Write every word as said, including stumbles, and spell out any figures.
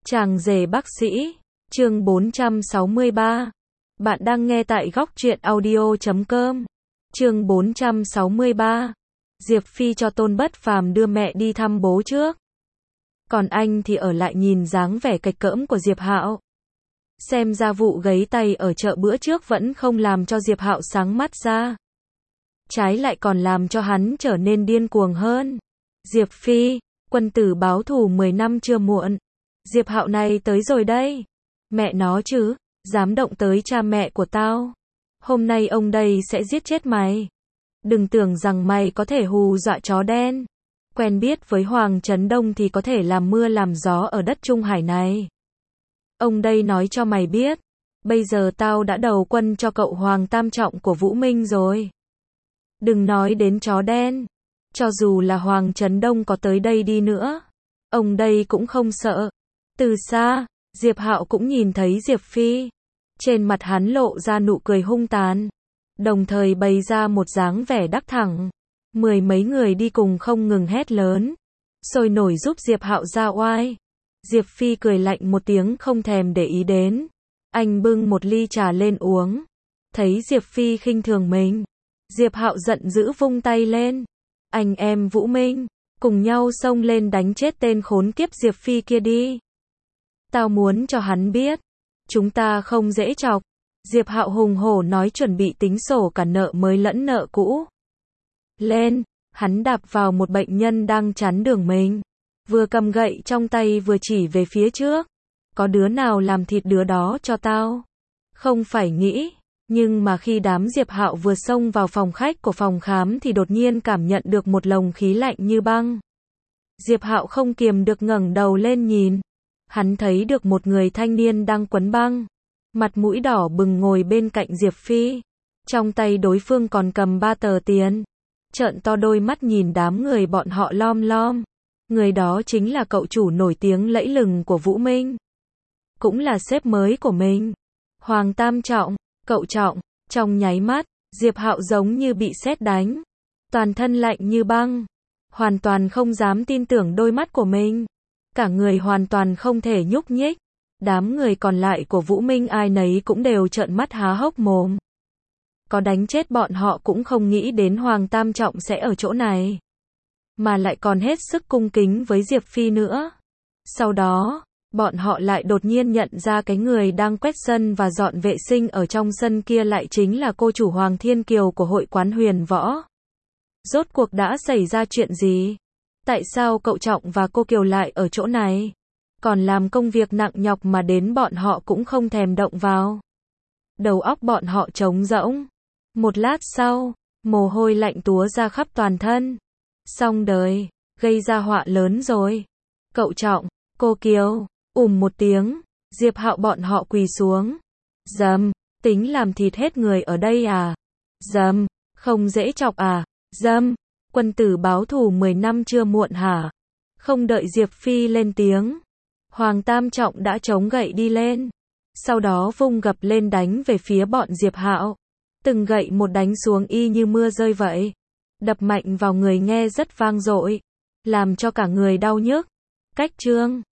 Chàng rể bác sĩ, chương bốn trăm sáu mươi ba. Bạn đang nghe tại góc truyện audio chấm com. Chương bốn trăm sáu mươi ba. Diệp Phi cho Tôn Bất Phàm đưa mẹ đi thăm bố trước. Còn anh thì ở lại nhìn dáng vẻ cạch cỡm của Diệp Hạo. Xem ra vụ gấy tay ở chợ bữa trước vẫn không làm cho Diệp Hạo sáng mắt ra. Trái lại còn làm cho hắn trở nên điên cuồng hơn. Diệp Phi, quân tử báo thù mười năm chưa muộn. Diệp Hạo này tới rồi đây. Mẹ nó chứ, dám động tới cha mẹ của tao. Hôm nay ông đây sẽ giết chết mày. Đừng tưởng rằng mày có thể hù dọa chó đen. Quen biết với Hoàng Trấn Đông thì có thể làm mưa làm gió ở đất Trung Hải này. Ông đây nói cho mày biết, bây giờ tao đã đầu quân cho cậu Hoàng Tam Trọng của Vũ Minh rồi. Đừng nói đến chó đen, cho dù là Hoàng Trấn Đông có tới đây đi nữa, ông đây cũng không sợ. Từ xa, Diệp Hạo cũng nhìn thấy Diệp Phi. Trên mặt hắn lộ ra nụ cười hung tàn, đồng thời bày ra một dáng vẻ đắc thẳng. Mười mấy người đi cùng không ngừng hét lớn, sôi nổi giúp Diệp Hạo ra oai. Diệp Phi cười lạnh một tiếng không thèm để ý đến. Anh bưng một ly trà lên uống. Thấy Diệp Phi khinh thường mình, Diệp Hạo giận dữ vung tay lên. Anh em Vũ Minh, cùng nhau xông lên đánh chết tên khốn kiếp Diệp Phi kia đi. Tao muốn cho hắn biết, chúng ta không dễ chọc. Diệp Hạo hùng hổ nói chuẩn bị tính sổ cả nợ mới lẫn nợ cũ. Lên, hắn đạp vào một bệnh nhân đang chắn đường mình. Vừa cầm gậy trong tay vừa chỉ về phía trước. Có đứa nào làm thịt đứa đó cho tao? Không phải nghĩ. Nhưng mà khi đám Diệp Hạo vừa xông vào phòng khách của phòng khám thì đột nhiên cảm nhận được một lồng khí lạnh như băng. Diệp Hạo không kiềm được ngẩng đầu lên nhìn. Hắn thấy được một người thanh niên đang quấn băng. Mặt mũi đỏ bừng ngồi bên cạnh Diệp Phi. Trong tay đối phương còn cầm ba tờ tiền. Trợn to đôi mắt nhìn đám người bọn họ lom lom. Người đó chính là cậu chủ nổi tiếng lẫy lừng của Vũ Minh. Cũng là sếp mới của mình. Hoàng Tam Trọng, cậu Trọng. Trong nháy mắt, Diệp Hạo giống như bị sét đánh. Toàn thân lạnh như băng. Hoàn toàn không dám tin tưởng đôi mắt của mình. Cả người hoàn toàn không thể nhúc nhích. Đám người còn lại của Vũ Minh ai nấy cũng đều trợn mắt há hốc mồm. Có đánh chết bọn họ cũng không nghĩ đến Hoàng Tam Trọng sẽ ở chỗ này. Mà lại còn hết sức cung kính với Diệp Phi nữa. Sau đó, bọn họ lại đột nhiên nhận ra cái người đang quét sân và dọn vệ sinh ở trong sân kia lại chính là cô chủ Hoàng Thiên Kiều của hội quán Huyền Võ. Rốt cuộc đã xảy ra chuyện gì? Tại sao cậu Trọng và cô Kiều lại ở chỗ này? Còn làm công việc nặng nhọc mà đến bọn họ cũng không thèm động vào. Đầu óc bọn họ trống rỗng. Một lát sau, mồ hôi lạnh túa ra khắp toàn thân. Xong đời, gây ra họa lớn rồi. Cậu Trọng, cô Kiều, ùm một tiếng, Diệp Hạo bọn họ quỳ xuống. Dầm, tính làm thịt hết người ở đây à? Dầm, không dễ chọc à? Dầm, quân tử báo thù mười năm chưa muộn hả? Không đợi Diệp Phi lên tiếng, Hoàng Tam Trọng đã chống gậy đi lên. Sau đó vung gập lên đánh về phía bọn Diệp Hạo. Từng gậy một đánh xuống y như mưa rơi vậy. Đập mạnh vào người nghe rất vang dội, làm cho cả người đau nhức. Cách chương